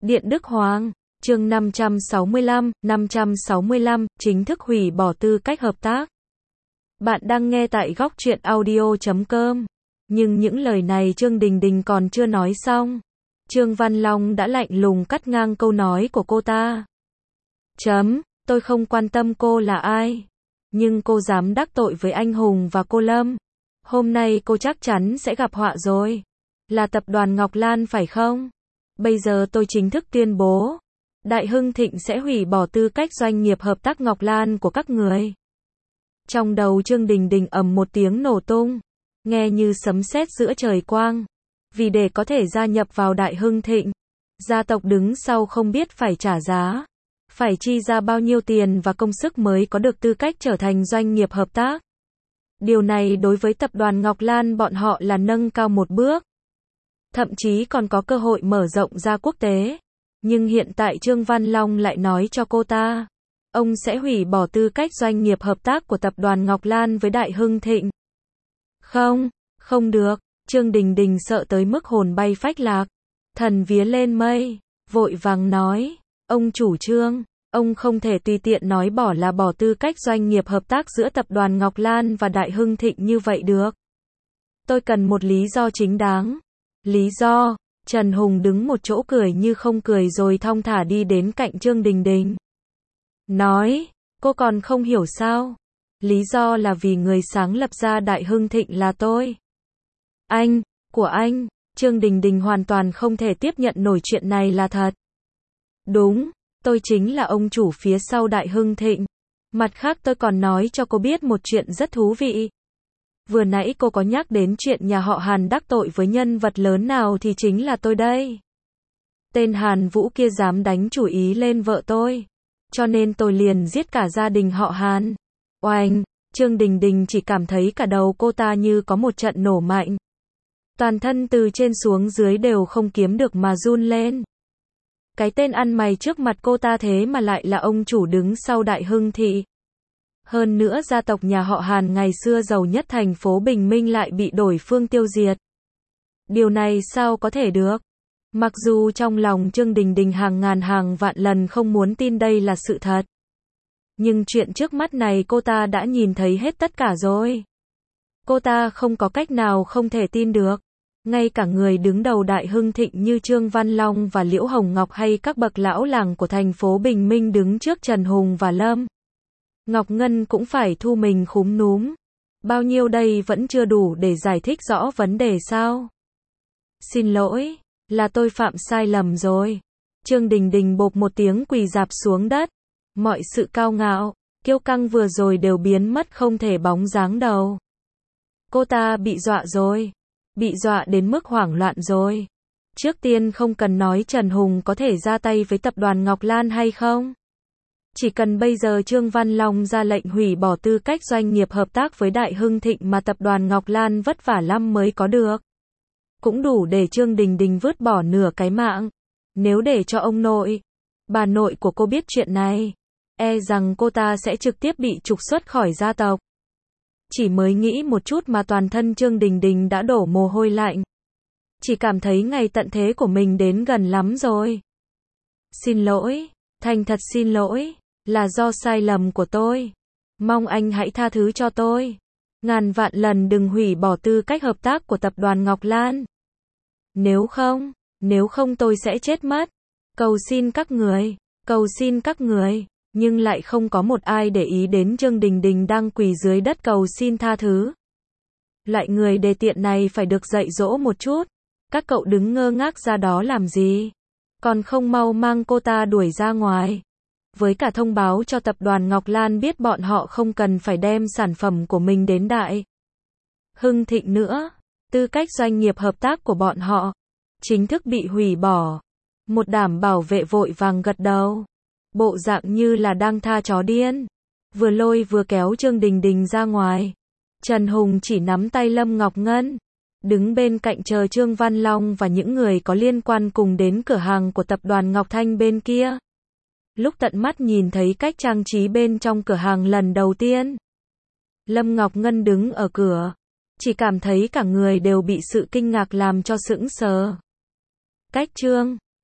Điện Đức Hoàng, chương 565, chính thức hủy bỏ tư cách hợp tác. Bạn đang nghe tại góc truyện audio.com. Nhưng những lời này Trương Đình Đình còn chưa nói xong. Trương Văn Long đã lạnh lùng cắt ngang câu nói của cô ta. Tôi không quan tâm cô là ai. Nhưng cô dám đắc tội với anh Hùng và cô Lâm. Hôm nay cô chắc chắn sẽ gặp họa rồi. Là tập đoàn Ngọc Lan phải không? Bây giờ tôi chính thức tuyên bố. Đại Hưng Thịnh sẽ hủy bỏ tư cách doanh nghiệp hợp tác Ngọc Lan của các người. Trong đầu Trương Đình Đình ầm một tiếng nổ tung. Nghe như sấm sét giữa trời quang. Vì để có thể gia nhập vào Đại Hưng Thịnh, gia tộc đứng sau không biết phải trả giá. Phải chi ra bao nhiêu tiền và công sức mới có được tư cách trở thành doanh nghiệp hợp tác. Điều này đối với tập đoàn Ngọc Lan bọn họ là nâng cao một bước. Thậm chí còn có cơ hội mở rộng ra quốc tế. Nhưng hiện tại Trương Văn Long lại nói cho cô ta, ông sẽ hủy bỏ tư cách doanh nghiệp hợp tác của tập đoàn Ngọc Lan với Đại Hưng Thịnh. Không được, Trương Đình Đình sợ tới mức hồn bay phách lạc, thần vía lên mây, vội vàng nói, ông chủ Trương, ông không thể tùy tiện nói bỏ là bỏ tư cách doanh nghiệp hợp tác giữa tập đoàn Ngọc Lan và Đại Hưng Thịnh như vậy được. Tôi cần một lý do chính đáng. Lý do? Trần Hùng đứng một chỗ cười như không cười rồi thong thả đi đến cạnh Trương Đình Đình. Nói, cô còn không hiểu sao? Lý do là vì người sáng lập ra Đại Hưng Thịnh là tôi. Của anh, Trương Đình Đình hoàn toàn không thể tiếp nhận nổi chuyện này là thật. Đúng, tôi chính là ông chủ phía sau Đại Hưng Thịnh. Mặt khác tôi còn nói cho cô biết một chuyện rất thú vị. Vừa nãy cô có nhắc đến chuyện nhà họ Hàn đắc tội với nhân vật lớn nào thì chính là tôi đây. Tên Hàn Vũ kia dám đánh chủ ý lên vợ tôi. Cho nên tôi liền giết cả gia đình họ Hàn. Oanh, Trương Đình Đình chỉ cảm thấy cả đầu cô ta như có một trận nổ mạnh. Toàn thân từ trên xuống dưới đều không kiếm được mà run lên. Cái tên ăn mày trước mặt cô ta thế mà lại là ông chủ đứng sau Đại Hưng Thị. Hơn nữa gia tộc nhà họ Hàn ngày xưa giàu nhất thành phố Bình Minh lại bị đổi phương tiêu diệt. Điều này sao có thể được? Mặc dù trong lòng Trương Đình Đình hàng ngàn hàng vạn lần không muốn tin đây là sự thật. Nhưng chuyện trước mắt này cô ta đã nhìn thấy hết tất cả rồi. Cô ta không có cách nào không thể tin được. Ngay cả người đứng đầu Đại Hưng Thịnh như Trương Văn Long và Liễu Hồng Ngọc hay các bậc lão làng của thành phố Bình Minh đứng trước Trần Hùng và Lâm Ngọc Ngân cũng phải thu mình khúm núm. Bao nhiêu đây vẫn chưa đủ để giải thích rõ vấn đề sao? Xin lỗi, là tôi phạm sai lầm rồi. Trương Đình Đình bộp một tiếng quỳ rạp xuống đất. Mọi sự cao ngạo, kiêu căng vừa rồi đều biến mất không thể bóng dáng đâu. Cô ta bị dọa rồi. Bị dọa đến mức hoảng loạn rồi. Trước tiên không cần nói Trần Hùng có thể ra tay với tập đoàn Ngọc Lan hay không. Chỉ cần bây giờ Trương Văn Long ra lệnh hủy bỏ tư cách doanh nghiệp hợp tác với Đại Hưng Thịnh mà tập đoàn Ngọc Lan vất vả lắm mới có được. Cũng đủ để Trương Đình Đình vứt bỏ nửa cái mạng. Nếu để cho ông nội, bà nội của cô biết chuyện này, e rằng cô ta sẽ trực tiếp bị trục xuất khỏi gia tộc. Chỉ mới nghĩ một chút mà toàn thân Trương Đình Đình đã đổ mồ hôi lạnh. Chỉ cảm thấy ngày tận thế của mình đến gần lắm rồi. Xin lỗi, thành thật xin lỗi, là do sai lầm của tôi. Mong anh hãy tha thứ cho tôi. Ngàn vạn lần đừng hủy bỏ tư cách hợp tác của tập đoàn Ngọc Lan. Nếu không tôi sẽ chết mất. Cầu xin các người. Nhưng lại không có một ai để ý đến Trương Đình Đình đang quỳ dưới đất cầu xin tha thứ. Loại người đề tiện này phải được dạy dỗ một chút. Các cậu đứng ngơ ngác ra đó làm gì? Còn không mau mang cô ta đuổi ra ngoài. Với cả thông báo cho tập đoàn Ngọc Lan biết bọn họ không cần phải đem sản phẩm của mình đến Đại Hưng Thịnh nữa. Tư cách doanh nghiệp hợp tác của bọn họ chính thức bị hủy bỏ. Một đảm bảo vệ vội vàng gật đầu. Bộ dạng như là đang tha chó điên. Vừa lôi vừa kéo Trương Đình Đình ra ngoài. Trần Hùng chỉ nắm tay Lâm Ngọc Ngân. Đứng bên cạnh chờ Trương Văn Long và những người có liên quan cùng đến cửa hàng của tập đoàn Ngọc Thanh bên kia. Lúc tận mắt nhìn thấy cách trang trí bên trong cửa hàng lần đầu tiên, Lâm Ngọc Ngân đứng ở cửa. Chỉ cảm thấy cả người đều bị sự kinh ngạc làm cho sững sờ. Cách Trương